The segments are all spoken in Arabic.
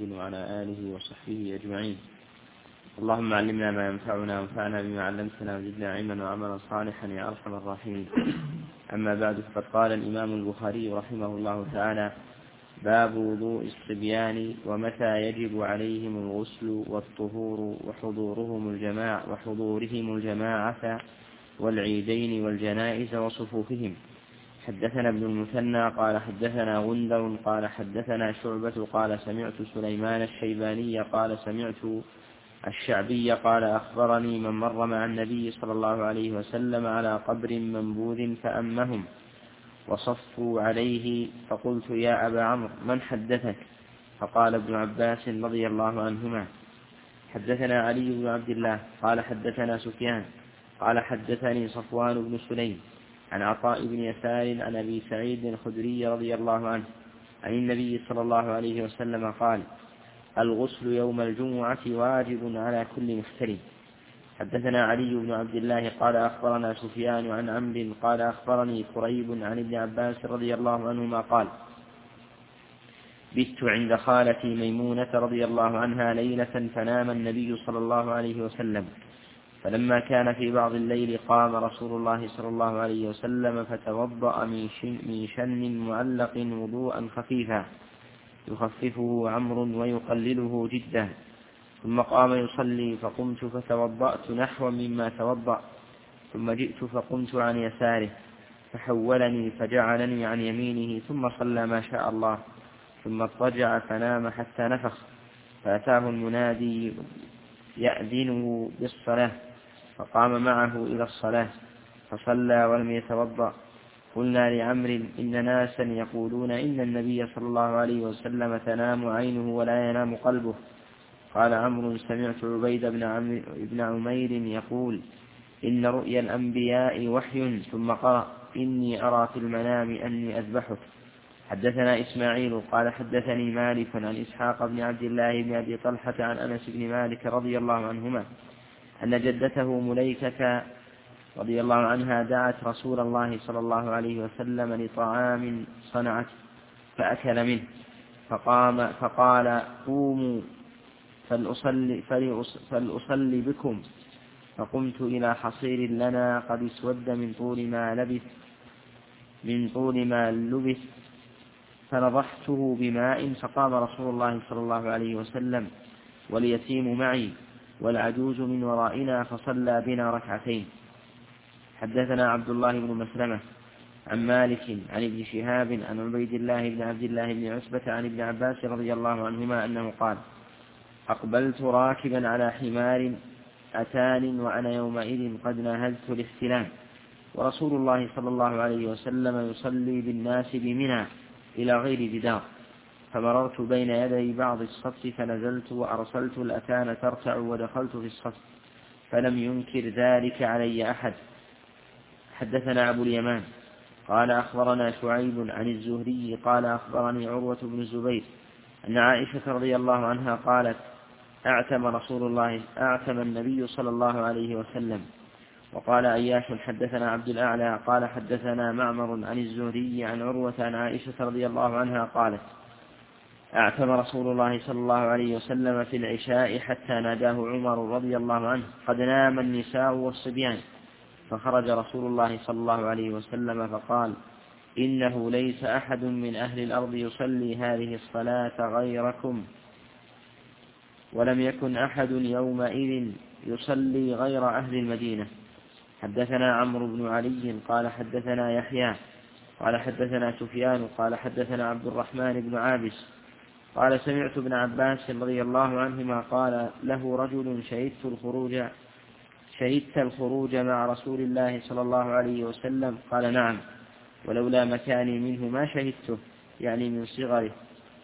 محمد وعلى آله وصحبه أجمعين. اللهم علمنا ما ينفعنا وانفعنا بما علمتنا وزدنا علما وعملا صالحا يا أرحم الراحمين. أما بعد، فقد قال الإمام البخاري رحمه الله تعالى: باب وضوء الصبيان ومتى يجب عليهم الغسل والطهور وحضورهم الجماعة والعيدين والجنائز وصفوفهم. حدثنا ابن المثنى قال حدثنا غندر قال حدثنا شعبة قال سمعت سليمان الشيباني قال سمعت الشعبي قال أخبرني من مر مع النبي صلى الله عليه وسلم على قبر منبوذ فأمهم وصفوا عليه، فقلت: يا أبا عمرو، من حدثك؟ فقال ابن عباس رضي الله عنهما: حدثنا علي بن عبد الله قال حدثنا سفيان قال حدثني صفوان بن سليم عن عطاء بن يسار عن أبي سعيد الخدري رضي الله عنه عن النبي صلى الله عليه وسلم قال: الغسل يوم الجمعة واجب على كل محترم. حدثنا علي بن عبد الله قال أخبرنا سفيان عن عمرو قال أخبرني قريب عن ابن عباس رضي الله عنهما قال: بت عند خالتي ميمونة رضي الله عنها ليلة فنام النبي صلى الله عليه وسلم، فلما كان في بعض الليل قام رسول الله صلى الله عليه وسلم فتوضأ من شن معلق وضوءا خفيفا يخففه عمرو ويقلله جدا، ثم قام يصلي فقمت فتوضأت نحو مما توضأ، ثم جئت فقمت عن يساره فحولني فجعلني عن يمينه، ثم صلى ما شاء الله، ثم اضطجع فنام حتى نفخ، فأتاه المنادي يأذنه بالصلاة فقام معه إلى الصلاة فصلى ولم يتوضأ. قلنا لعمرو: إن ناسا يقولون إن النبي صلى الله عليه وسلم تنام عينه ولا ينام قلبه. قال عمرو: سمعت عبيد بن عمير يقول: إن رؤيا الأنبياء وحي، ثم قرأ: إني أرى في المنام أني أذبحك. حدثنا إسماعيل قال حدثني مالك عن إسحاق بن عبد الله بن أبي طلحة عن أنس بن مالك رضي الله عنهما أن جدته مليكة رضي الله عنها دعت رسول الله صلى الله عليه وسلم لطعام صنعت فأكل منه، فقال: قوموا فلأصلي بكم. فقمت إلى حصير لنا قد اسود من طول ما لبث فنضحته بماء، فقام رسول الله صلى الله عليه وسلم واليتيم معي والعجوز من ورائنا فصلى بنا ركعتين. حدثنا عبد الله بن مسلمة عن مالك عن ابن شهاب عن عبيد الله بن عبد الله بن عتبة عن ابن عباس رضي الله عنهما أنه قال: أقبلت راكبا على حمار أتان وأنا يومئذ قد ناهزت الاحتلام، ورسول الله صلى الله عليه وسلم يصلي بالناس بمنى إلى غير جدار، فمررت بين يدي بعض الصف فنزلت وأرسلت الأتان ترتع ودخلت في الصف، فلم ينكر ذلك علي أحد. حدثنا أبو اليمان قال أخبرنا شعيب عن الزهري قال أخبرني عروة بن الزبير أن عائشة رضي الله عنها قالت: أعتم النبي صلى الله عليه وسلم. وقال أياش حدثنا عبد الأعلى قال حدثنا معمر عن الزهري عن عروة عن عائشة رضي الله عنها قالت: أعتم رسول الله صلى الله عليه وسلم في العشاء حتى ناداه عمر رضي الله عنه: قد نام النساء والصبيان. فخرج رسول الله صلى الله عليه وسلم فقال: إنه ليس أحد من أهل الأرض يصلي هذه الصلاة غيركم، ولم يكن أحد يومئذ يصلي غير أهل المدينة. حدثنا عمرو بن علي قال حدثنا يحيى قال حدثنا سفيان قال حدثنا عبد الرحمن بن عابس قال: سمعت ابن عباس رضي الله عنهما قال له رجل: شهدت الخروج مع رسول الله صلى الله عليه وسلم؟ قال: نعم، ولولا مكاني منه ما شهدته، يعني من صغره.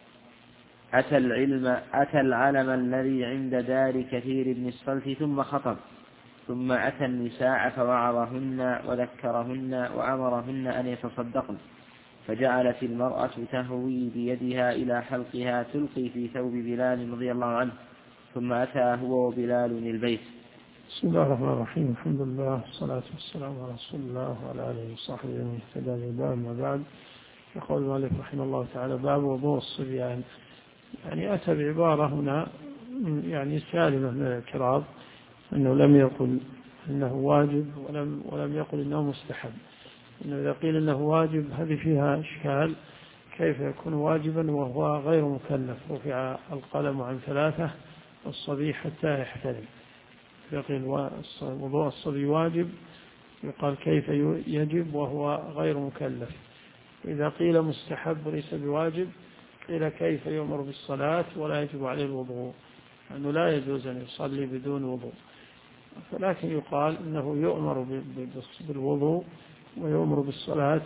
أتى العلم الذي عند دار كثير بن الصلت ثم خطب، ثم أتى النساء فوعظهن وذكرهن وأمرهن أن يتصدقن، فجعلت المرأة تهوي بيدها إلى حلقها تلقي في ثوب بلال رضي الله عنه، ثم أتى هو وبلال البيت. بسم الله الرحمن الرحيم. الحمد لله والصلاة والسلام على رسول الله وعلى آله وصحبه ومن اهتدى بهداه. وبعد، يقول مالك رحمه الله تعالى: باب وضوء الصبيان. يعني أتى بعبارة هنا يعني سالمة من الاعتراض، أنه لم يقل أنه واجب ولم يقل أنه مستحب. إنه إذا قيل أنه واجب هذه فيها إشكال، كيف يكون واجبا وهو غير مكلف؟ رفع القلم عن 3 والصبي حتى يحتلم. يقول وضوء الصبي واجب، يقال كيف يجب وهو غير مكلف؟ إذا قيل مستحب وليس بواجب قيل كيف يؤمر بالصلاة ولا يجب عليه الوضوء؟ أنه لا يجوز أن يصلي بدون وضوء. فلكن يقال أنه يؤمر بالوضوء ويؤمر بالصلاة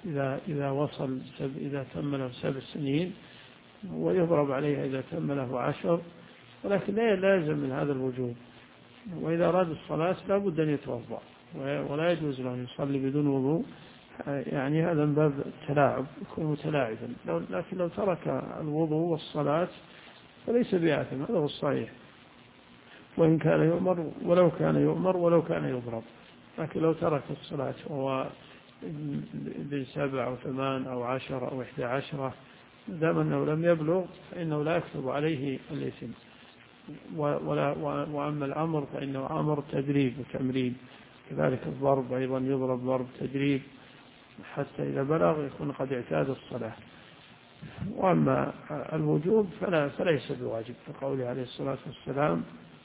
إذا تم له 7 سنين، ويضرب عليها إذا تم له 10، ولكن لا يلازم من هذا الوجوب. وإذا أراد الصلاة لا بد أن يتوضأ، ولا يجوز له أن يصلي بدون وضوء. يعني هذا من باب التلاعب، يكون متلاعبا. لكن لو ترك الوضوء والصلاة فليس بآثم، هذا هو الصحيح، وإن كان يؤمر ولو كان يضرب. لكن لو ترك الصلاة وهو ب7 أو 8 أو 10 أو 11، دام أنه لم يبلغ فإنه لا يكتب عليه الإثم. وأما الأمر فإنه أمر تدريب وتمرين، كذلك الضرب أيضا يضرب ضرب تدريب حتى إذا بلغ يكون قد اعتاد الصلاة. وأما الوجوب فليس بواجب، كقوله عليه الصلاة والسلام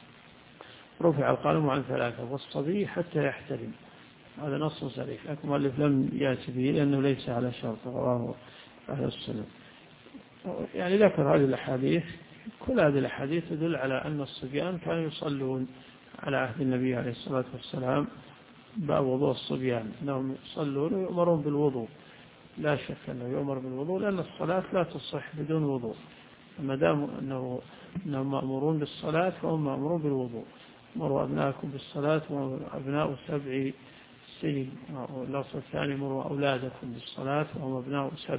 رفع القلم عن 3 والصبي حتى يحتلم. هذا نص صريح، لكن المؤلف لم يأتي به لأنه ليس على شرط، رواه أهل السنة. يعني ذكر هذه الأحاديث، كل هذه الأحاديث تدل على أن الصبيان كانوا يصلون على عهد النبي عليه الصلاة والسلام. باب وضوء الصبيان أنهم يصلون ويؤمرون بالوضوء، لا شك أنه يؤمر بالوضوء، لأن الصلاة لا تصح بدون وضوء. ما دام أنهم مأمورون بالصلاة فهم مأمورون بالوضوء. مروا أبناءكم بالصلاة وأبناء 7 سنين، واللفظ الثاني مروا أولادكم بالصلاة وهم أبناء 7.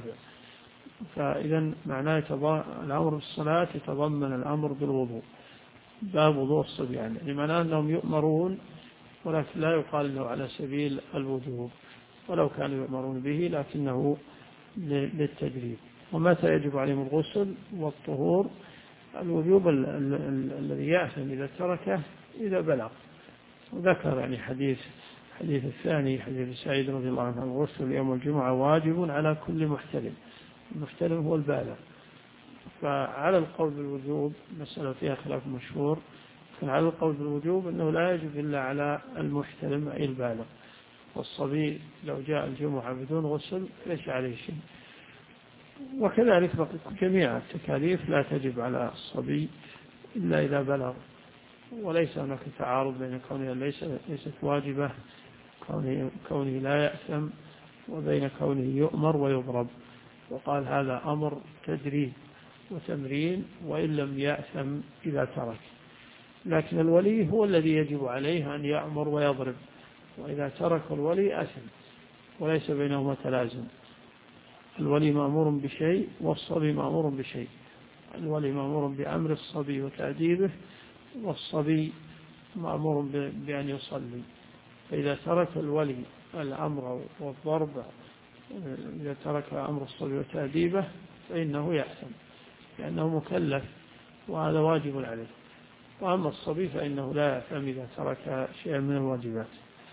فإذا معناه الأمر بالصلاة يتضمن الأمر بالوضوء. باب وضوء الصبيان يعني معناه أنهم يؤمرون، ولكن لا يقال أنه على سبيل الوجوب، ولو كانوا يؤمرون به لكنه للتدريب. ومتى يجب عليهم الغسل والطهور؟ الوجوب الذي يأثم إذا تركه إذا بلغ. وذكر يعني حديث الثاني، حديث سعيد رضي الله عنه: الغسل يوم الجمعة واجب على كل محتلم. المحتلم هو البالغ. فعلى القول بالوجوب مسألة فيها خلاف مشهور، على القول بالوجوب أنه لا يجب إلا على المحتلم أي البالغ. والصبي لو جاء الجمعة بدون غسل ليس عليه شيء. وكذلك جميع التكاليف لا تجب على الصبي إلا إذا بلغ. وليس هناك تعارض بين كونها ليست واجبة، كونه لا يأثم، وبين كونه يؤمر ويضرب. وقال هذا أمر تدريب وتمرين وإن لم يأثم إذا ترك. لكن الولي هو الذي يجب عليه أن يأمر ويضرب، وإذا ترك الولي أثم، وليس بينهما تلازم. الولي مأمور بشيء والصبي مأمور بشيء. الولي مأمور بأمر الصبي وتأديبه، والصبي مأمور بأن يصلي. فإذا ترك الولي الأمر والضرب، إذا ترك أمر الصبي وتأديبه فإنه يأثم، لأنه مكلف وهذا واجب عليه. وأما الصبي فإنه لا يأثم إذا ترك شيئا من الواجبات.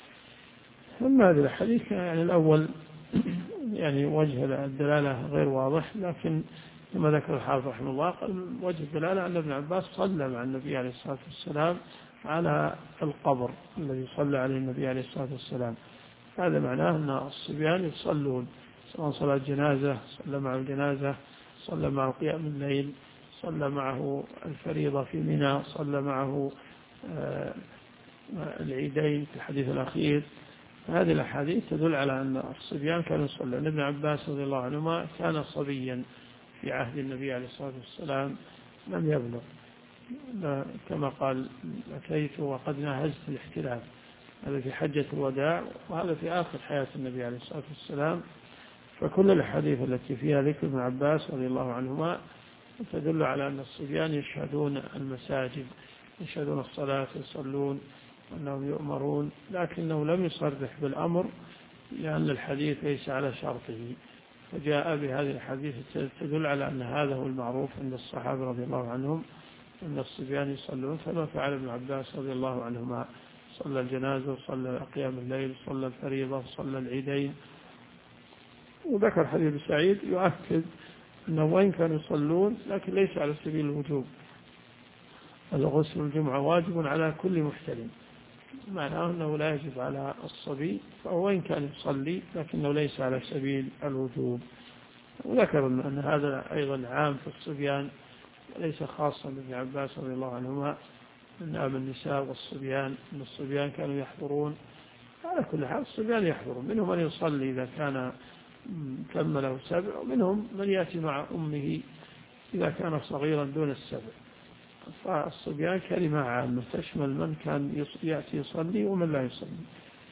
أما هذا الحديث يعني الأول يعني وجه الدلالة غير واضح، لكن كما ذكر الحافظ رحمه الله قال وجه الدلالة أن ابن عباس صلى مع النبي عليه الصلاة والسلام على القبر الذي صلى عليه النبي عليه الصلاة والسلام. هذا معناه أن الصبيان يصلون، سواء صلاة جنازة صلى مع الجنازة، صلى معه قيام الليل، صلى معه الفريضة في منى، صلى معه العيدين في الحديث الأخير. هذه الأحاديث تدل على أن الصبيان كانوا يصلون. ابن عباس رضي الله عنهما كان صبيا في عهد النبي عليه الصلاة والسلام لم يبلغ، كما قال أتيت وقد ناهزت الاحتلام. هذا في حجة الوداع، وهذا في آخر حياة النبي عليه الصلاة والسلام. فكل الحديث التي فيها ذكر ابن عباس رضي الله عنهما تدل على أن الصبيان يشهدون المساجد، يشهدون الصلاة، يصلون، أنهم يؤمرون، لكنه لم يصرح بالأمر لأن الحديث ليس على شرطه. فجاء بهذه الحديث تدل على أن هذا هو المعروف عند الصحابة رضي الله عنهم، أن الصبيان يصلون، كما فعل ابن عباس رضي الله عنهما، صلى الجنازة وصلى قيام الليل وصلى الفريضة وصلى العيدين. وذكر حديث سعيد يؤكد أنه وإن كانوا يصلون لكن ليس على سبيل الوجوب، الغسل الجمعة واجب على كل محتلم، معناه أنه لا يجب على الصبي، فهو وإن كان يصلي لكنه ليس على سبيل الوجوب. وذكر أن هذا أيضا عام في الصبيان وليس خاصا بابن عباس رضي الله عنهما، أن أم النساء والصبيان، أن الصبيان كانوا يحضرون. على كل حال الصبيان يحضرون، منهم من يصلي إذا كان كمله 7، ومنهم من يأتي مع أمه إذا كان صغيرا دون 7. فالصبيان كلمة عامة تشمل من كان يأتي يصلي ومن لا يصلي.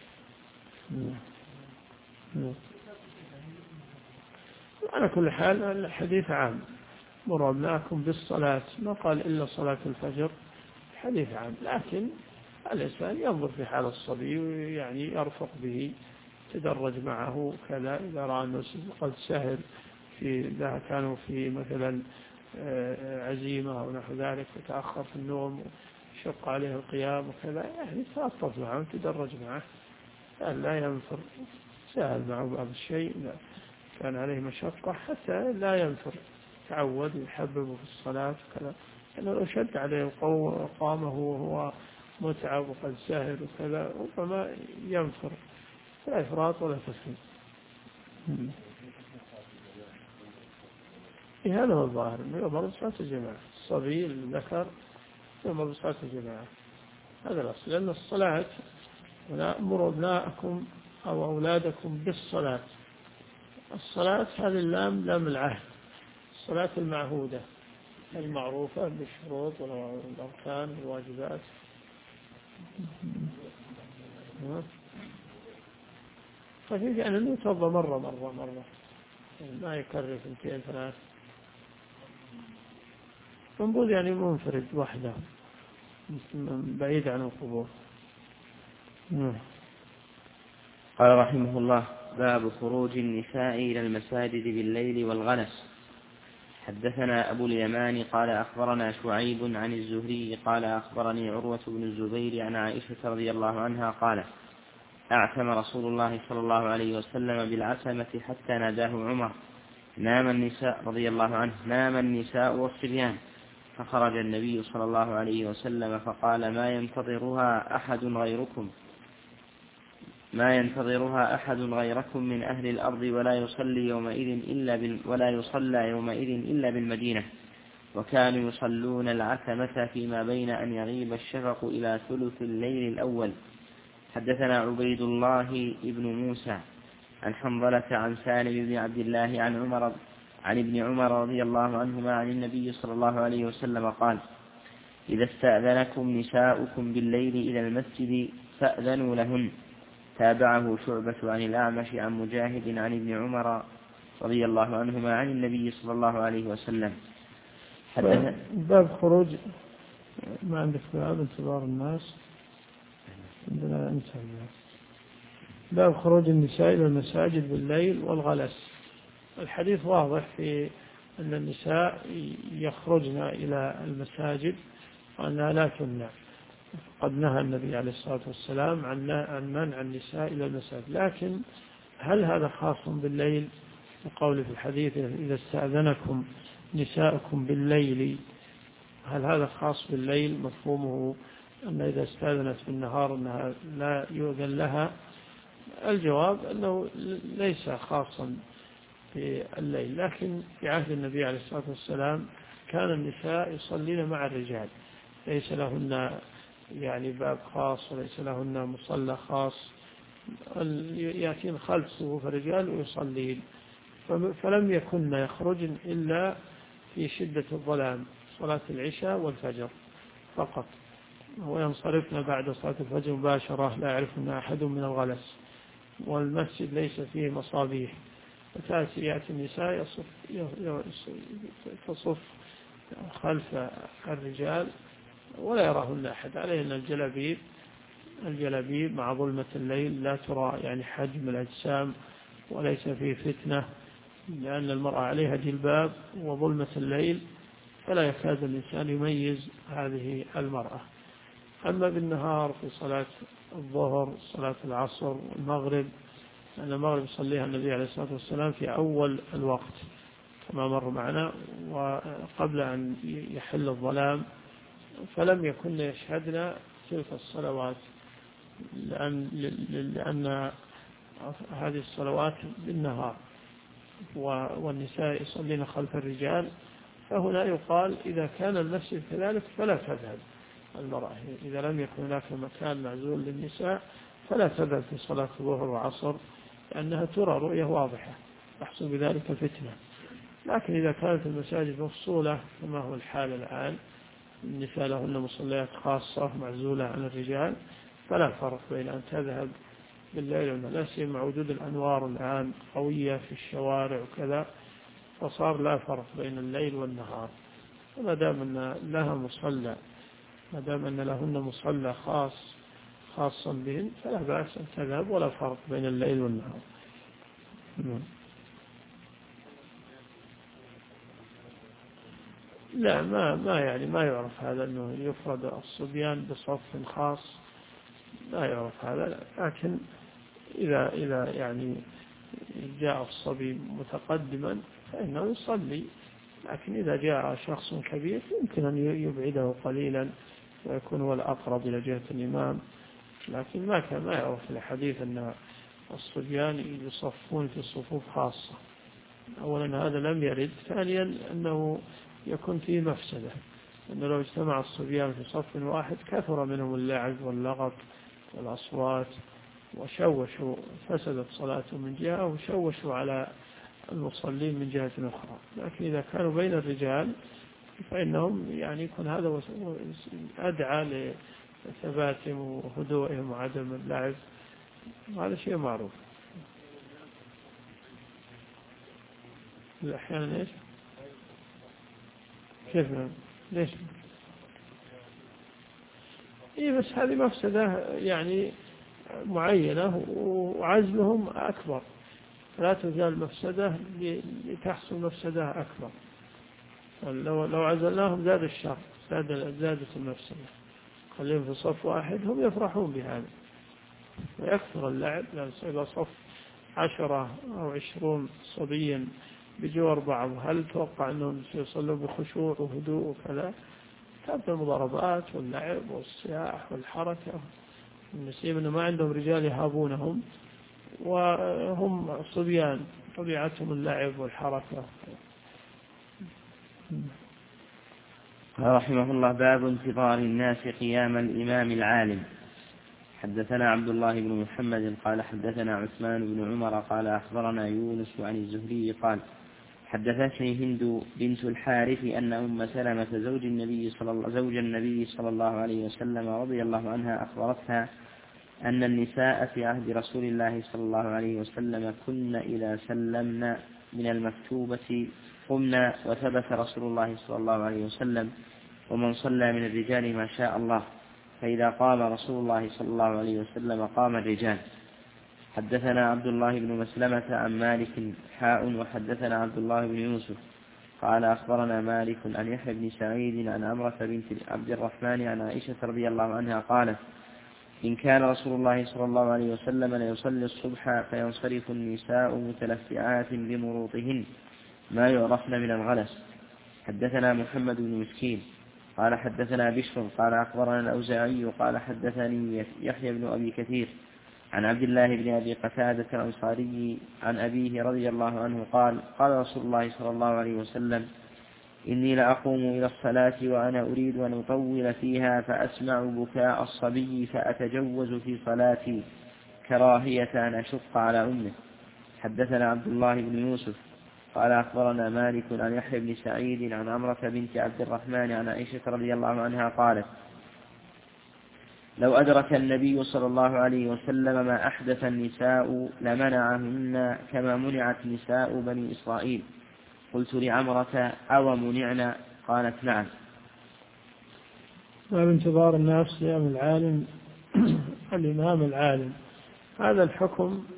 على كل حال الحديث عام، مروا أبناءكم بالصلاة، ما قال إلا صلاة الفجر، حديث عام، لكن الإنسان ينظر في حال الصبي يعني يرفق به، تدرج معه كذا، إذا رأى أنه قد سهل إذا كانوا في مثلا عزيمة أو نحو ذلك وتأخر في النوم وشق عليه القيام وكذا، يعني تلطف معه وتدرج معه، لا ينفر، سهل معه بعض الشيء كان عليه مشقة حتى لا ينفر، تعود يحببه في الصلاة وكذا، لأنه لو شد عليه قامه وهو متعب وقد سهل وكذا ربما ينفر، لا إفراط ولا تفريط. هذا هو الظاهر، يؤمر بصلاة الجماعة، الصبي الذكر يؤمر بصلاة الجماعة، هذا الأصل، لأن الصلاة ونأمر أبناءكم أو أولادكم بالصلاة، الصلاة هذه اللام لام العهد، الصلاة المعهودة المعروفة بالشروط والأركان والواجبات. خفيف يعني أنه يتوضأ مرة ما يكرر 2 3. منبوذ يعني منفرد وحده بعيد عن القبور. قال رحمه الله: باب خروج النساء إلى المساجد بالليل والغلس. حدثنا أبو اليمان قال أخبرنا شعيب عن الزهري قال أخبرني عروة بن الزبير عن عائشة رضي الله عنها قالت: أعتم رسول الله صلى الله عليه وسلم بالعتمة حتى ناداه عمر: نام النساء رضي الله عنه، نام النساء والصبيان. فخرج النبي صلى الله عليه وسلم فقال: ما ينتظرها أحد غيركم من أهل الأرض، ولا يصلى يومئذ إلا بالمدينة. وكانوا يصلون العتمة فيما بين أن يغيب الشفق إلى ثلث الليل الأول. حدثنا عبيد الله بن موسى عن حنظلة عن سالم بن عبد الله عن ابن عمر رضي الله عنهما عن النبي صلى الله عليه وسلم قال: إذا استأذنكم نساؤكم بالليل إلى المسجد فأذنوا لهن. تابعه شعبة عن الأعمش عن مجاهد عن ابن عمر رضي الله عنهما عن النبي صلى الله عليه وسلم. باب خروج، ما عندك باب انتظار الناس، عندنا انتهى. باب خروج النساء إلى المساجد بالليل والغلس. الحديث واضح في أن النساء يخرجن إلى المساجد وأنها لا تمنع، قد نهى النبي عليه الصلاة والسلام عن منع النساء إلى المساجد، لكن هل هذا خاص بالليل؟ وقول في الحديث: إذا استأذنكم نساءكم بالليل، هل هذا خاص بالليل؟ مفهومه أن إذا استأذنت بالنهار أنها لا يؤذن لها. الجواب أنه ليس خاصا في الليل، لكن في عهد النبي عليه الصلاة والسلام كان النساء يصلين مع الرجال، ليس لهن يعني باب خاص وليس لهن مصلى خاص، يأتين خلف صفوف الرجال ويصلين، فلم يكن يخرجن إلا في شدة الظلام، صلاة العشاء والفجر فقط، وينصرفن بعد صلاة الفجر مباشرة، لا يعرفن أحد من الغلس، والمسجد ليس فيه مصابيح، يأتي النساء تصف خلف الرجال ولا يراهن أحد، عليهن الجلابيب مع ظلمة الليل لا ترى يعني حجم الأجسام وليس فيه فتنة، لأن المرأة عليها جلباب وظلمة الليل فلا يكاد الإنسان يميز هذه المرأة. أما بالنهار في صلاة الظهر صلاة العصر والمغرب، أن المغرب يصليها النبي عليه الصلاة والسلام في أول الوقت كما مر معنا وقبل أن يحل الظلام، فلم يكن يشهدنا تلك الصلوات لأن هذه الصلوات بالنهار والنساء يصلين خلف الرجال، فهنا يقال إذا كان المسجد كذلك فلا تذهب المرأة، إذا لم يكن هناك مكان معزول للنساء فلا تذهب في صلاة الظهر وعصر لأنها ترى رؤية واضحة يحصل بذلك فتنة. لكن إذا كانت المساجد مفصولة كما هو الحال الآن، النساء لهن مصليات خاصة معزولة عن الرجال، فلا فرق بين أن تذهب بالليل والنهار، لا سيما مع وجود الأنوار الآن قوية في الشوارع وكذا، فصار لا فرق بين الليل والنهار. وما دام أن لها مصلى، ما دام أن لهن مصلى خاصا بهن فلا بأس أن تذهب ولا فرق بين الليل والنهار. لا ما يعرف هذا أنه يفرد الصبيان بصف خاص، لا يعرف هذا. لكن إذا يعني جاء الصبي متقدما فإنه يصلي، لكن إذا جاء شخص كبير يمكن أن يبعده قليلا ويكون هو الأقرب إلى جهة الإمام. لكن ما يعرف الحديث أن الصبيان يصفون في صفوف خاصة. أولا هذا لم يرد، ثانيا أنه يكون فيه مفسدة، أنه لو اجتمع الصبيان في صف واحد كثر منهم اللعب واللغط والأصوات وشوشوا، فسدت صلاتهم من جهة وشوشوا على المصلين من جهة أخرى. لكن إذا كانوا بين الرجال فإنهم يعني يكون هذا أدعى لثباتهم وهدوئهم وعدم اللعب، هذا شيء معروف. أحيانا إيش؟ كيف ليش؟ بس هذه مفسدة يعني معينة وعزلهم أكبر، لا تزال مفسدة لتحصل مفسدة أكبر. لو عزلناهم زاد الشر، زادت المفسدة. خليهم في صف واحد هم يفرحون بهذا ويكثر اللعب، لأن إذا صف 10 أو 20 صبيا بجوار بعض هل توقع أنهم سيصلوا بخشوع وهدوء وكذا؟ كانت المضاربات واللعب والصياح والحركة. النسيب أنه ما عندهم رجال يهابونهم وهم صبيان طبيعتهم اللعب والحركة. رحمه الله. باب انتظار الناس قيام الإمام العالم. حدثنا عبد الله بن محمد قال حدثنا عثمان بن عمر قال أخبرنا يونس عن الزهري قال حدثتني هند بنت الحارث أن أم سلمة زوج النبي صلى الله عليه وسلم رضي الله عنها أخبرتها أن النساء في عهد رسول الله صلى الله عليه وسلم كن إذا سلمن من المكتوبة قمنا، وثبت رسول الله صلى الله عليه وسلم ومن صلى من الرجال ما شاء الله، فإذا قام رسول الله صلى الله عليه وسلم قام الرجال. حدثنا عبد الله بن مسلمة عن مالك وحدثنا عبد الله بن يوسف قال أخبرنا مالك عن يحيى بن سعيد عن عمرة بنت عبد الرحمن عن عائشة رضي الله عنها قالت إن كان رسول الله صلى الله عليه وسلم ليصلي الصبح فينصرف النساء متلفعات بمروطهن ما يعرفن من الغلس. حدثنا محمد بن مسكين قال حدثنا بشر قال أخبرنا الأوزاعي قال حدثني يحيى بن أبي كثير عن عبد الله بن أبي قتادة الأنصاري عن أبيه رضي الله عنه قال قال رسول الله صلى الله عليه وسلم إني لأقوم إلى الصلاة وأنا أريد أن أطول فيها فأسمع بكاء الصبي فأتجوز في صلاتي كراهية أن أشق على أمه. حدثنا عبد الله بن يوسف قال أخبرنا مالك عن يحيى بن سعيد عن عمرة بنت عبد الرحمن عن عائشة رضي الله عنها قالت لو أدرك النبي صلى الله عليه وسلم ما أحدث النساء لمنعهن كما منعت نساء بني إسرائيل. قلت لعمرة أو منعنا؟ قالت نعم. باب انتظار الناس قيام العالم الإمام العالم. هذا الحكم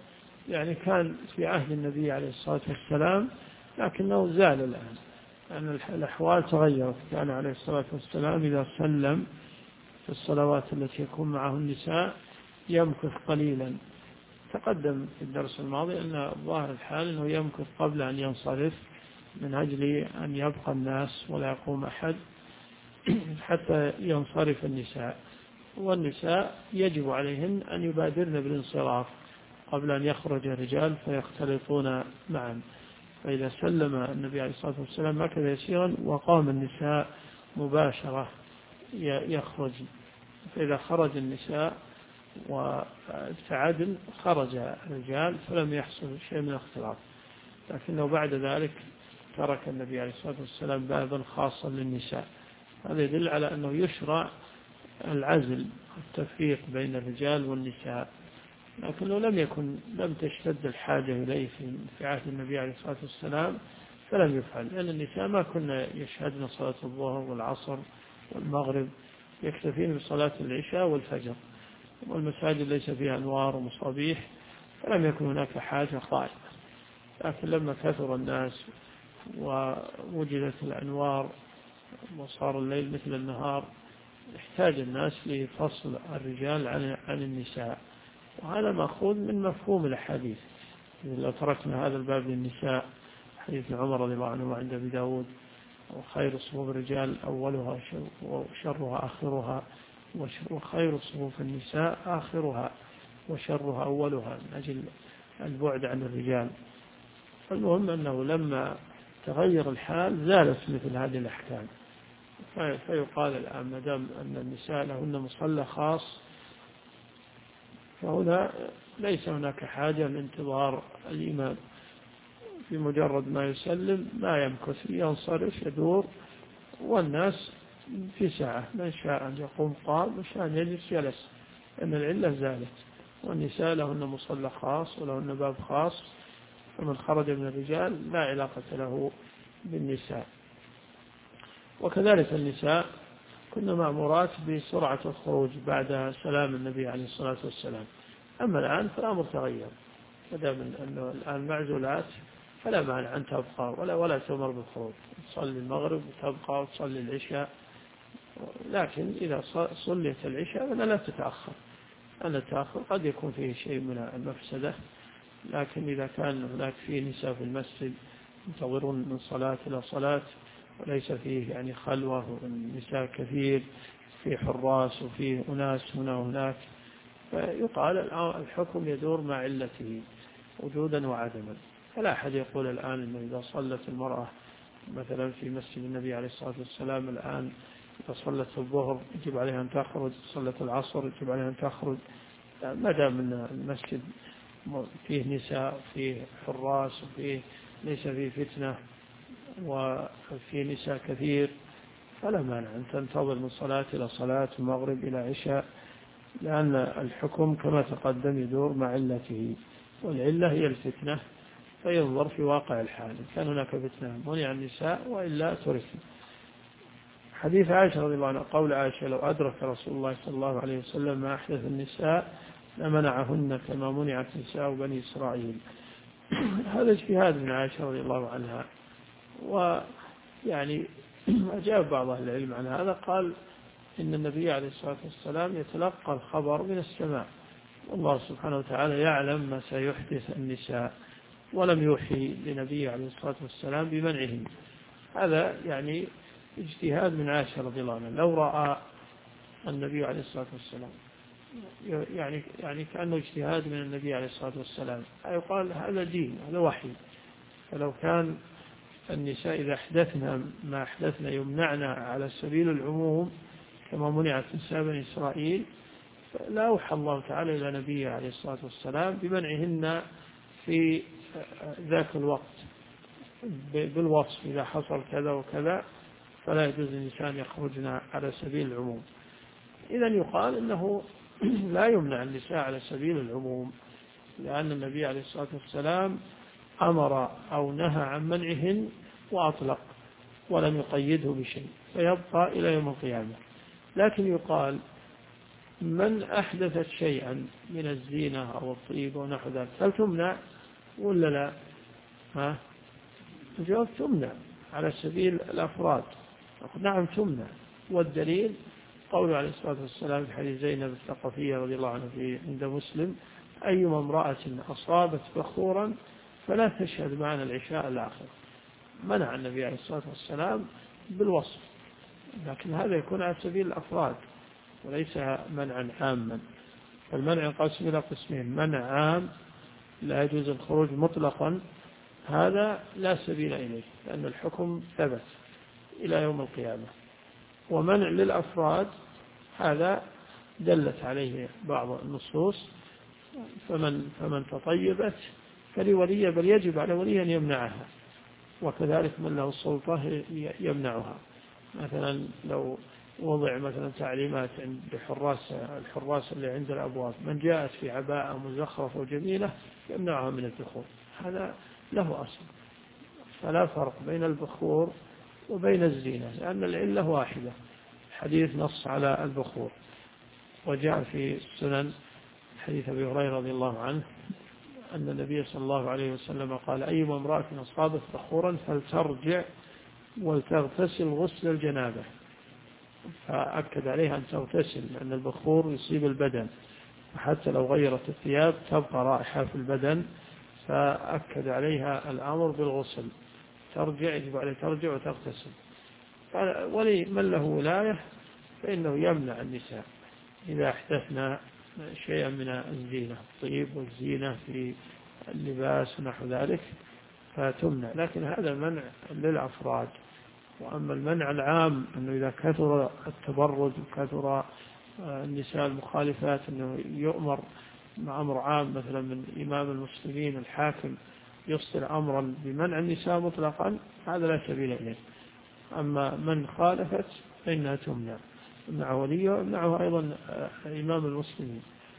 يعني كان في عهد النبي عليه الصلاة والسلام لكنه زال الآن، لأن الأحوال تغيرت. كان عليه الصلاة والسلام إذا سلم في الصلوات التي يكون معه النساء يمكث قليلا. تقدم في الدرس الماضي أن ظاهر الحال أنه يمكث قبل أن ينصرف من أجل أن يبقى الناس ولا يقوم أحد حتى ينصرف النساء، والنساء يجب عليهن أن يبادرن بالانصراف قبل أن يخرج الرجال فيختلطون معا. فإذا سلم النبي عليه الصلاة والسلام مكث يسيرا وقام النساء مباشرة يخرج، فإذا خرج النساء وابتعدن خرج الرجال فلم يحصل شيء من الاختلاط. لكنه بعد ذلك ترك النبي عليه الصلاة والسلام بابا خاصا للنساء. هذا يدل على أنه يشرع العزل والتفريق بين الرجال والنساء، لكنه لم تشتد الحاجة إليه في عهد النبي عليه الصلاة والسلام فلم يفعل، لأن النساء ما كنا يشهدن صلاة الظهر والعصر والمغرب، يكتفين بصلاة العشاء والفجر، والمساجد ليس فيها أنوار ومصابيح فلم يكن هناك حاجة قائمة. لكن لما كثر الناس ووجدت الأنوار وصار الليل مثل النهار احتاج الناس لفصل الرجال عن النساء، وهذا مأخوذ من مفهوم الأحاديث. لو تركنا هذا الباب للنساء، حديث عمر رضي الله عنه عند أبي داود: وخير صفوف الرجال أولها وشرها آخرها، وخير صفوف النساء آخرها وشرها أولها، من أجل البعد عن الرجال. المهم أنه لما تغير الحال زالت مثل هذه الأحكام، فيقال الآن ما دام أن النساء لهن مصلى خاص فهنا ليس هناك حاجة لانتظار الإمام، في مجرد ما يسلم ما يمكث ينصرف يدور، والناس في ساعة من شاء أن يقوم قام وشاء أن يجلس جلس، لأن العلة زالت. والنساء لهن مصلى خاص ولهن باب خاص، فمن خرج من الرجال لا علاقة له بالنساء. وكذلك النساء كنا مأمورات بسرعة الخروج بعد سلام النبي عليه الصلاة والسلام. أما الآن فالأمر تغير، فدام أنه الآن معزولات فلا مانع أن تبقى ولا تؤمر بالخروج، تصلي المغرب وتبقى وتصلي العشاء. لكن إذا صليت العشاء فلا لا تتأخر، أن التأخر قد يكون فيه شيء من المفسدة. لكن إذا كان هناك فيه نساء في المسجد ينتظرون من صلاة إلى صلاة وليس فيه يعني خلوة والنساء كثير، في حراس وفيه أناس هنا وهناك، فيقال الحكم يدور مع علته وجودا وعدما. فلا أحد يقول الآن أنه إذا صلت المرأة مثلا في مسجد النبي عليه الصلاة والسلام الآن إذا صلت الظهر يجب عليها أن تخرج، صلت العصر يجب عليها أن تخرج. ما دام أن المسجد فيه نساء فيه حراس وفيه ليس فيه فتنة وفيه نساء كثير فلا مانع أن تنتظر من صلاة إلى صلاة، المغرب إلى عشاء، لأن الحكم كما تقدم يدور مع علته، والعلة هي الفتنة، فينظر في واقع الحال إن كان هناك فتنة منع النساء وإلا ترك. حديث عائشة رضي الله عنها، قول عائشة: لو أدرك رسول الله صلى الله عليه وسلم ما أحدث النساء لمنعهن كما منعت نساء بني إسرائيل. هذا اجتهاد من عائشة رضي الله عنها، ويعني أجاب بعض أهل العلم عن هذا، قال إن النبي عليه الصلاة والسلام يتلقى الخبر من السماء، والله سبحانه وتعالى يعلم ما سيحدث النساء، ولم يوحي لنبي عليه الصلاة والسلام بمنعهم. هذا يعني اجتهاد من عائشة رضي الله عنها. لو رأى النبي عليه الصلاة والسلام يعني كأنه اجتهاد من النبي عليه الصلاة والسلام، يقال هذا دين، هذا وحي. فلو كان النساء إذا أحدثنا ما أحدثنا يمنعنا على سبيل العموم كما منعت نساء بني إسرائيل، لا أوحى الله تعالى إلى نبيه عليه الصلاة والسلام بمنعهن في ذاك الوقت بالوصف: إذا حصل كذا وكذا فلا يجوز للنساء يخرجن على سبيل العموم. إذن يقال إنه لا يمنع النساء على سبيل العموم، لأن النبي عليه الصلاة والسلام أمر أو نهى عن منعهن وأطلق ولم يقيده بشيء، فيبقى إلى يوم القيامة. لكن يقال من أحدثت شيئا من الزينة أو الطيب ونحو ذلك هل تمنع ولا لا؟ الجواب تمنع على سبيل الأفراد. نعم تمنع، والدليل قوله عليه الصلاة والسلام في حديث زينب الثقفية رضي الله عنها عند مسلم: أيما امرأة أصابت بخورا فلا تشهد معنا العشاء الآخر. منع النبي عليه الصلاة والسلام بالوصف، لكن هذا يكون على سبيل الأفراد وليس منعا عاما. فالمنع ينقسم إلى قسمين: منع عام لا يجوز الخروج مطلقا، هذا لا سبيل إليه لأن الحكم ثبت إلى يوم القيامة. ومنع للأفراد هذا دلت عليه بعض النصوص: فمن تطيبت فلولي، بل يجب على ولي أن يمنعها، وكذلك من له السلطة يمنعها. مثلا لو وضع مثلا تعليمات عند الحراس اللي عند الأبواب: من جاءت في عباءة مزخرفة وجميلة يمنعها من الدخول، هذا له أصل. فلا فرق بين البخور وبين الزينة لأن العلة واحدة. الحديث نص على البخور، وجاء في السنن حديث أبي هريرة رضي الله عنه أن النبي صلى الله عليه وسلم قال: أيما امرأة أصابت بخورا فلترجع ولتغتسل غسل الجنابة. فأكد عليها أن تغتسل لأن البخور يصيب البدن، وحتى لو غيرت الثياب تبقى رائحة في البدن، فأكد عليها الأمر بالغسل. ترجع، يجب عليه ترجع وتغتسل. ولي من له ولاية فإنه يمنع النساء إذا احدثنا شيئا من الزينة، الطيب والزينة في اللباس ونحو ذلك فتمنع، لكن هذا منع للأفراد. وأما المنع العام أنه إذا كثر التبرج وكثر النساء المخالفات أنه يؤمر مع أمر عام، مثلا من إمام المسلمين الحاكم يصدر أمرا بمنع النساء مطلقا، هذا لا سبيل إليه. أما من خالفت فإنها تمنع، يمنعه وليه ويمنعه أيضا إمام المسلمين.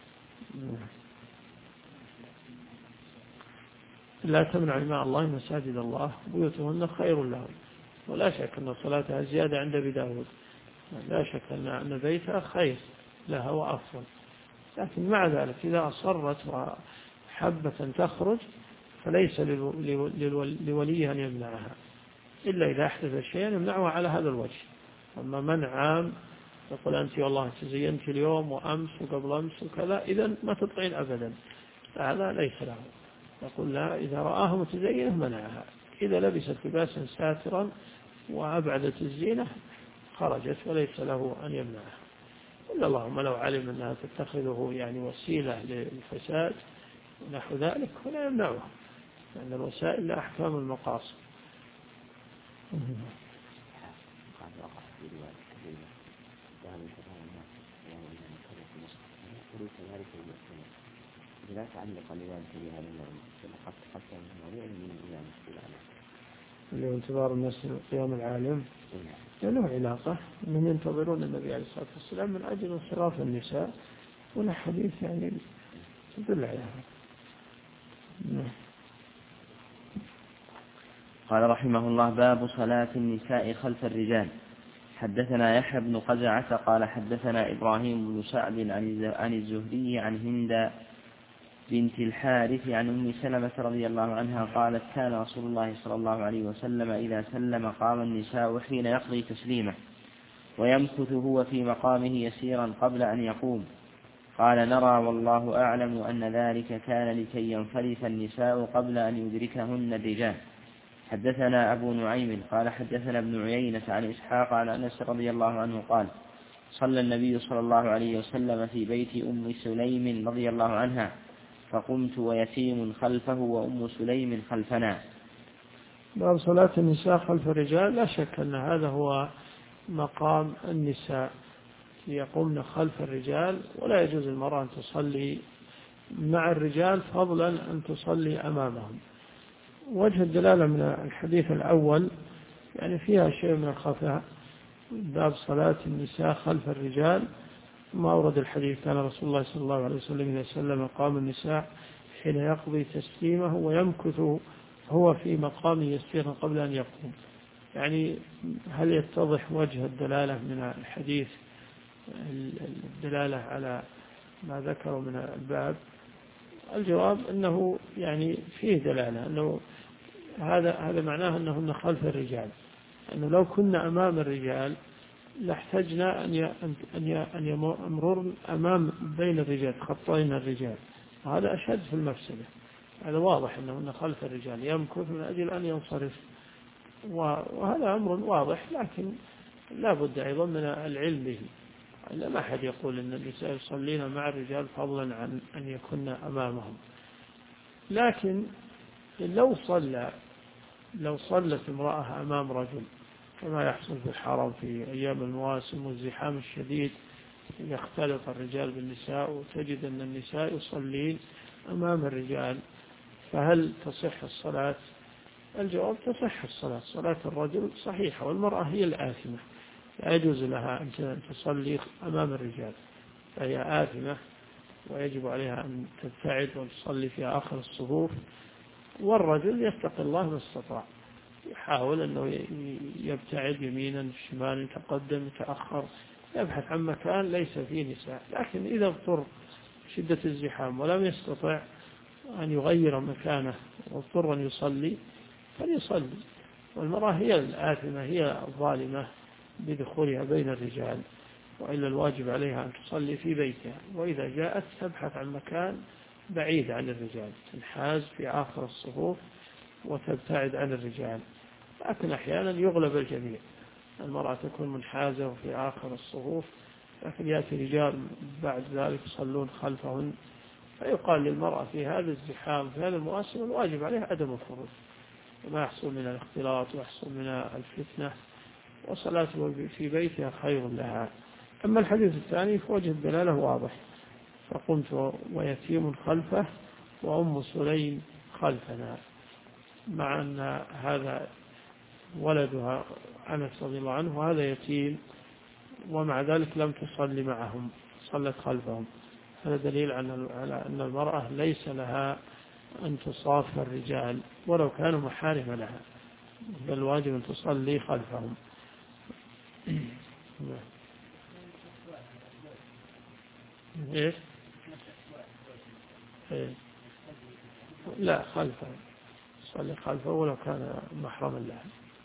لا تمنع إماء الله مساجد الله بيوتهن خير لهم. ولا شك أن صلاتها زيادة عند أبي داود، لا شك أن بيتها خير لها وأفضل، لكن مع ذلك إذا أصرت وحبت أن تخرج فليس لوليها أن يمنعها إلا إذا أحدث شيئا يمنعها على هذا الوجه. أما منع عام يقول: أنت والله تزينت اليوم وأمس وقبل أمس وكذا، إذن ما تطلعين أبدا، هذا ليس له. يقول: لا، إذا رآها متزينة منعها، إذا لبست لباسا ساترا وأبعدت الزينة خرجت وليس له أن يمنعها، إلا اللهم لو علم أنها تتخذه يعني وسيلة للفساد ونحو ذلك فلا يمنعها، لأن الوسائل لا أحكام المقاصد. لا تعلق لذلك بهذا النوع حتى الموضوع من الإمام اللي هو انتظار الناس قيام العالم له علاقة من ينتظرون النبي عليه الصلاة والسلام من أجل انصراف النساء، ولا حديث يعني تدل على هذا. قال رحمه الله: باب صلاة النساء خلف الرجال. حدثنا يحيى بن قزعة قال حدثنا إبراهيم بن سعد عن الزهري عن هند بنت الحارث عن أم سلمة رضي الله عنها قالت: كان رسول الله صلى الله عليه وسلم إذا سلم قام النساء حين يقضي تسليمه ويمكث هو في مقامه يسيرا قبل أن يقوم. قال: نرى والله أعلم أن ذلك كان لكي ينفرث النساء قبل أن يدركهن الرجال. حدثنا أبو نعيم قال حدثنا ابن عيينة عن إسحاق عن أنس رضي الله عنه قال: صلى النبي صلى الله عليه وسلم في بيت أم سليم رضي الله عنها فقمت ويتيم خلفه وأم سليم خلفنا. باب صلاة النساء خلف الرجال. لا شك أن هذا هو مقام النساء يقومن خلف الرجال، ولا يجوز المرأة أن تصلي مع الرجال فضلا أن تصلي أمامهم. وجه الدلالة من الحديث الأول يعني فيها شيء من الخفاء، باب صلاة النساء خلف الرجال. ما أورد الحديث: كان رسول الله صلى الله عليه وسلم إذا سلم قام النساء حين يقضي تسليمه ويمكث هو في مقام يسير قبل أن يقوم. يعني هل يتضح وجه الدلالة من الحديث الدلالة على ما ذكروا من الباب؟ الجواب أنه يعني فيه دلالة، أنه هذا معناه أنهن خلف الرجال، أنه لو كنا أمام الرجال لاحتجنا أن يمرر أمام بين الرجال، خطين الرجال، وهذا أشد في المفسدة. هذا واضح أنهن خلف الرجال، يمكث من أجل أن ينصرف، وهذا أمر واضح، لكن لا بد أيضا من العلم به. ما أحد يقول أن النساء يصلين مع الرجال فضلا عن أن يكون أمامهم. لكن لو صلت امرأة أمام رجل كما يحصل في الحرم في أيام المواسم والزحام الشديد، يختلط الرجال بالنساء وتجد أن النساء يصلين أمام الرجال، فهل تصح الصلاة؟ الجواب تصح الصلاة، صلاة الرجل صحيحة، والمرأة هي الآثمة، لا يجوز لها أن تصلي أمام الرجال، فهي آثمة ويجب عليها أن تبتعد وتصلي في آخر الصفوف. والرجل يتقي الله ما استطاع، يحاول أنه يبتعد يمينا شمالا، يتقدم يتأخر، يبحث عن مكان ليس فيه نساء. لكن إذا اضطر شدة الزحام ولم يستطع أن يغير مكانه واضطر أن يصلي فليصلي. والمرأة هي الآثمة، هي الظالمة بدخولها بين الرجال، وإلا الواجب عليها أن تصلي في بيتها، وإذا جاءت تبحث عن مكان بعيد عن الرجال، تنحاز في آخر الصفوف وتبتعد عن الرجال. لكن أحيانا يغلب الجميع، المرأة تكون منحازة في آخر الصفوف، لكن يأتي رجال بعد ذلك يصلون خلفهن، فيقال للمرأة في هذا الزحام في هذا المواسم الواجب عليها عدم الخروج، وما يحصل من الاختلاط ويحصل من الفتنة، وصلاته في بيتها خير لها. أما الحديث الثاني فوجه الدلالة واضح، فقمت ويتيم خلفه وأم سليم خلفنا، مع أن هذا ولدها أنس رضي الله عنه وهذا يتيم، ومع ذلك لم تصلي معهم، صلت خلفهم. هذا دليل على أن المرأة ليس لها أن تصاف الرجال ولو كانوا محارم لها، بل واجب أن تصلي خلفهم. إيش؟ لا، خلفه، صلي خلفه ولو كان محرما لها.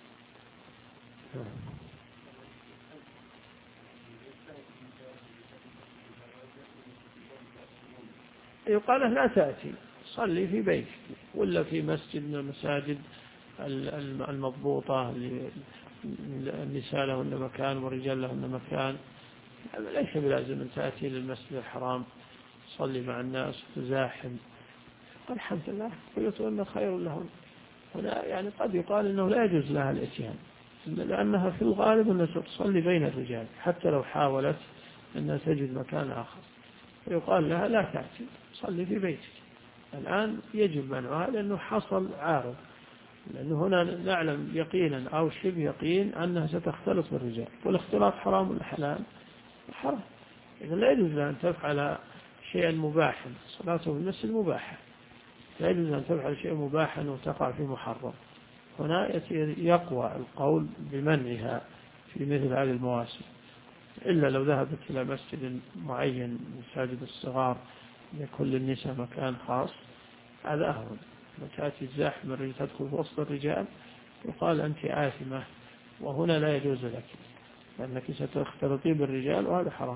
يقال لا تأتي، صلي في بيتك ولا في مسجد من المساجد المضبوطة، النساء لهن مكان والرجال لهن مكان، ليس بلازم أن تأتي للمسجد الحرام صلي مع الناس وتزاحم. الحمد لله قلت أن خير لهم. هنا يعني قد يقال أنه لا يجوز لها الإتيان، لأنها في الغالب أنها تصلي بين الرجال حتى لو حاولت أنها تجد مكان آخر، فيقال لها لا تأتي، صلي في بيتك. الآن يجب منعها لأنه حصل عارض، لأنه هنا نعلم يقينا أو شبه يقين أنها ستختلط بالرجال، والاختلاط حرام ولا حلال؟ حرام. إذا لا يجوز أن تفعل شيئا مباحا، صلاته في المسجد مباحة، لا يجوز أن تفعل شيئا مباحا وتقع في محرم. هنا يقوى القول بمنعها في مثل هذه المواسم، إلا لو ذهبت إلى مسجد معين، مساجد الصغار يكون للنساء مكان خاص، هذا أهون. وتأتي الزاحمة الرجال تدخل في وسط الرجال يقال أنت آثمة، وهنا لا يجوز لك لأنك ستختلطين بالرجال وهذا حرام.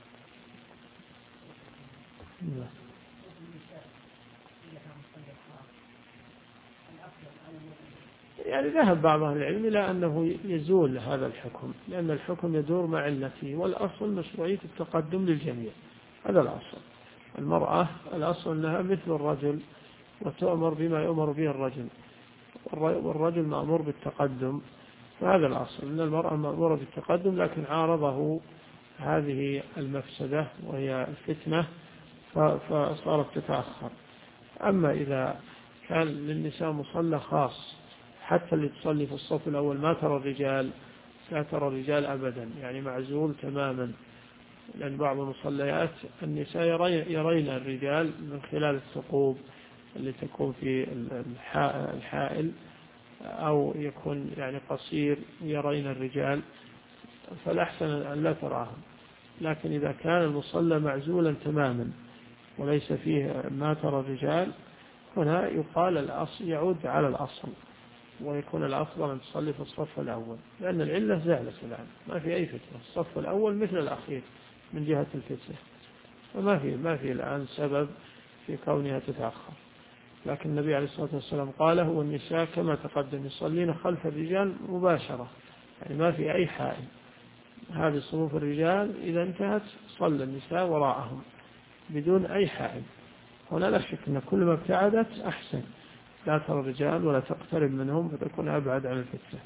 يعني ذهب بعض أهل العلم إلى أنه يزول هذا الحكم، لأن الحكم يدور مع علته، والأصل مشروعية التقدم للجميع، هذا الأصل. المرأة الأصل أنها مثل الرجل وتؤمر بما يؤمر به الرجل، والرجل مأمور بالتقدم، فهذا الأصل أن المرأة مأمورة بالتقدم، لكن عارضه هذه المفسدة وهي الفتنة فصارت تتأخر. أما إذا كان للنساء مصلى خاص، حتى اللي تصلي في الصف الأول ما ترى الرجال، لا ترى الرجال أبدا، يعني معزول تماما، لأن بعض المصليات النساء يرين الرجال من خلال الثقوب اللي تكون في الحائل، أو يكون يعني قصير يرين الرجال، فالأحسن أن لا تراهم. لكن إذا كان المصلى معزولا تماما وليس فيه ما ترى الرجال، هنا يقال الأصل يعود على الأصل، ويكون الأفضل أن تصلي في الصف الأول، لأن العلة زالت الآن، ما في أي فتنة. الصف الأول مثل الأخير من جهة الفتنة، وما في الآن سبب في كونها تتأخر. لكن النبي عليه الصلاة والسلام قال: والنساء كما تقدم يصلين خلف الرجال مباشرة، يعني ما في أي حائل. هذه صفوف الرجال إذا انتهت صلى النساء وراءهم بدون أي حائل. هنا لا شك أن كل ما ابتعدت أحسن، لا ترى الرجال ولا تقترب منهم فتكون أبعد عن الفتنة.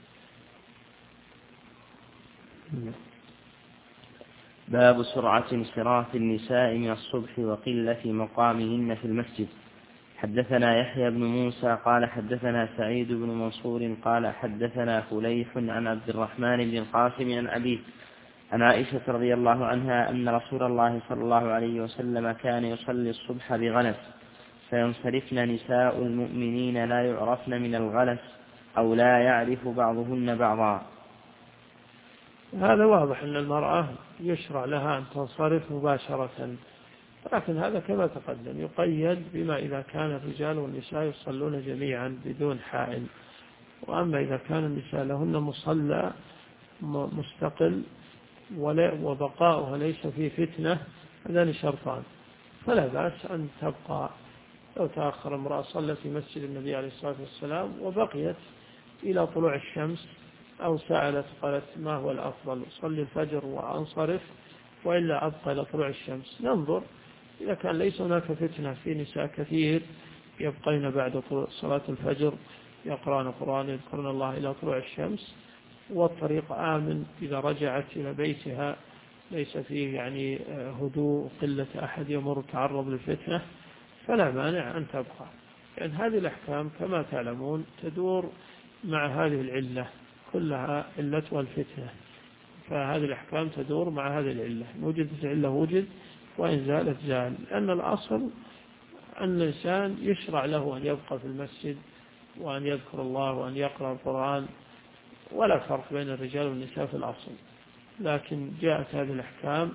باب سرعة انصراف النساء من الصبح وقلة مقامهن في المسجد. حدثنا يحيى بن موسى قال حدثنا سعيد بن منصور قال حدثنا فليح عن عبد الرحمن بن القاسم عن أبيه عن عائشة رضي الله عنها أن رسول الله صلى الله عليه وسلم كان يصلي الصبح بغلس، فينصرفن نساء المؤمنين لا يعرفن من الغلس أو لا يعرف بعضهن بعضا. هذا واضح أن المرأة يشرع لها أن تنصرف مباشرة، لكن هذا كما تقدم يقيد بما إذا كان الرجال والنساء يصلون جميعا بدون حائل. وأما إذا كان النساء لهن مصلى مستقل وبقاؤها ليس فيه فتنة، هذان شرطان، فلا بأس أن تبقى. لو تأخر امرأة صلت في مسجد النبي عليه الصلاة والسلام وبقيت إلى طلوع الشمس، أو سألت قالت ما هو الأفضل، صلي الفجر وأنصرف وإلا أبقى إلى طلوع الشمس، ننظر. إذا كان ليس هناك فتنة، في نساء كثير يبقين بعد صلاة الفجر يقرأن القرآن يذكرن الله إلى طلوع الشمس، والطريق آمن إذا رجعت إلى بيتها ليس فيه يعني هدوء قلة أحد يمر تعرض للفتنة، فلا مانع أن تبقى. لأن هذه الأحكام كما تعلمون تدور مع هذه العلة، كلها علتها الفتنة، فهذه الأحكام تدور مع هذه العلة، وجدت العلة وجد، وإن زالت زال. لأن الأصل أن الإنسان يشرع له أن يبقى في المسجد وأن يذكر الله وأن يقرأ القرآن، ولا فرق بين الرجال والنساء في الأصل. لكن جاءت هذه الأحكام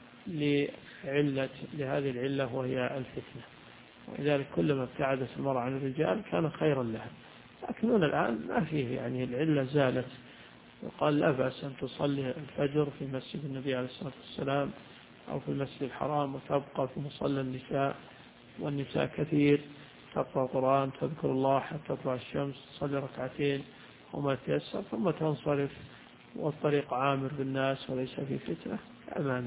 لهذه العلة وهي الفتنة، ولذلك كلما ابتعدت المرأة عن الرجال كان خيرا لها. لكن هنا الآن ما فيه، يعني العلة زالت، وقال لا بأس أن تصلي الفجر في مسجد النبي عليه الصلاة والسلام أو في المسجد الحرام، وتبقى في مصلى النساء، والنساء كثير، تقرأ القرآن تذكر الله حتى تطلع الشمس، تصلي ركعتين وما تيسر ثم تنصرف، والطريق عامر بالناس وليس في فتنة، لا مانع.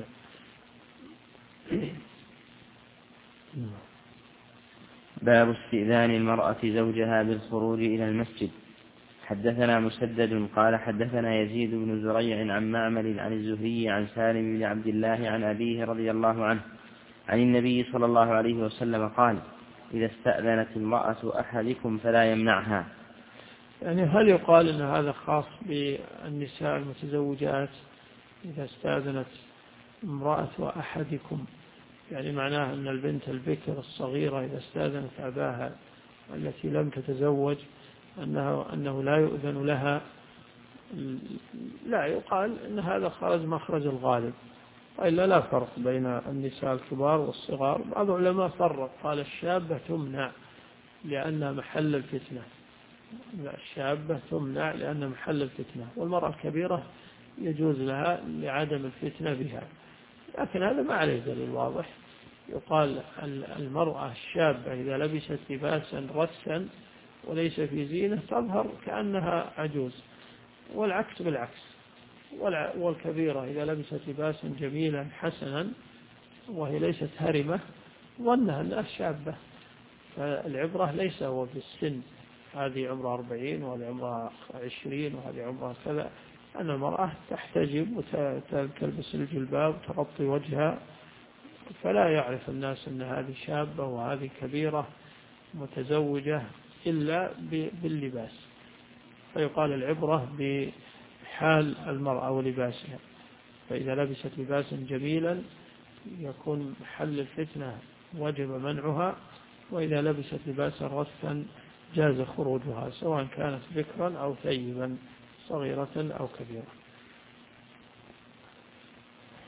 باب استئذان المرأة زوجها بالخروج إلى المسجد. حدثنا مسدد قال حدثنا يزيد بن زريع عن معمر عن الزهري عن سالم بن عبد الله عن أبيه رضي الله عنه عن النبي صلى الله عليه وسلم قال: إذا استأذنت امرأة أحدكم فلا يمنعها. يعني هل يقال أن هذا خاص بالنساء المتزوجات؟ إذا استأذنت امرأة أحدكم، يعني معناه أن البنت البكر الصغيرة إذا استأذنت أباها التي لم تتزوج أنه لا يؤذن لها؟ لا، يقال أن هذا خرج مخرج الغالب، وإلا لا فرق بين النساء الكبار والصغار. بعض العلماء فرق، قال الشابة تمنع لأنها محل الفتنة، الشابة تمنع لأنها محل الفتنة، والمرأة الكبيرة يجوز لها لعدم الفتنة بها. لكن هذا ما عليه دليل واضح. يقال المرأة الشابة إذا لبست لباسا رثا وليس في زينة تظهر كأنها عجوز، والعكس بالعكس. والكبيرة إذا لبست لباسا جميلا حسنا وهي ليست هرمة ظنها أنها شابة. فالعبرة ليس هو في السن، هذه عمرها 40 وهذه عمرها 20 وهذه عمرها كذا. أن المرأة تحتجب وتلبس الجلباب وتغطي وجهها، فلا يعرف الناس أن هذه شابة وهذه كبيرة متزوجة إلا باللباس. فيقال العبرة بحال المرأة ولباسها، فإذا لبست لباسا جميلا يكون محل الفتنة وجب منعها، وإذا لبست لباسا رثا جاز خروجها، سواء كانت بكرا أو ثيبا، صغيرة أو كبيرة.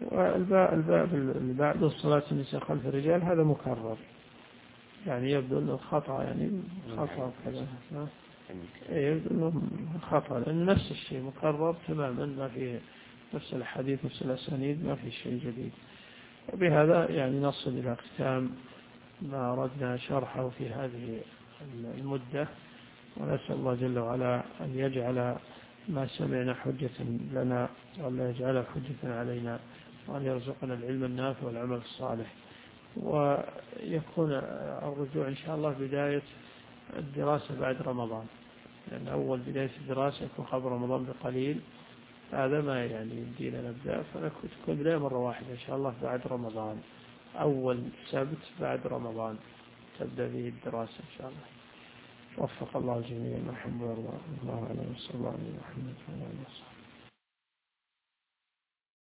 الباب اللي بعده صلاة النساء خلف الرجال هذا مكرر، يعني يبدو أنه خطأ، يعني خطأ كذا، يبدو أنه خطأ، لأن نفس الشيء مكرر تماما، ما في نفس الحديث نفس الأسانيد، ما في شيء جديد. وبهذا يعني نصل إلى ختام ما أردنا شرحه في هذه المدة، ونسأل الله جل وعلا أن يجعل ما سمعنا حجة لنا، وأن يجعله حجة علينا، وأن يرزقنا العلم النافع والعمل الصالح، ويكون الرجوع إن شاء الله بداية الدراسة بعد رمضان، لأن أول بداية الدراسة يكون قبل رمضان بقليل، هذا ما يعني يمدينا نبدأ، فتكون بداية مرة واحدة إن شاء الله بعد رمضان، أول سبت بعد رمضان تبدأ به الدراسة إن شاء الله. وفق الله الجميع، الحمد لله، الله أعلم، صلى الله عليه وسلم.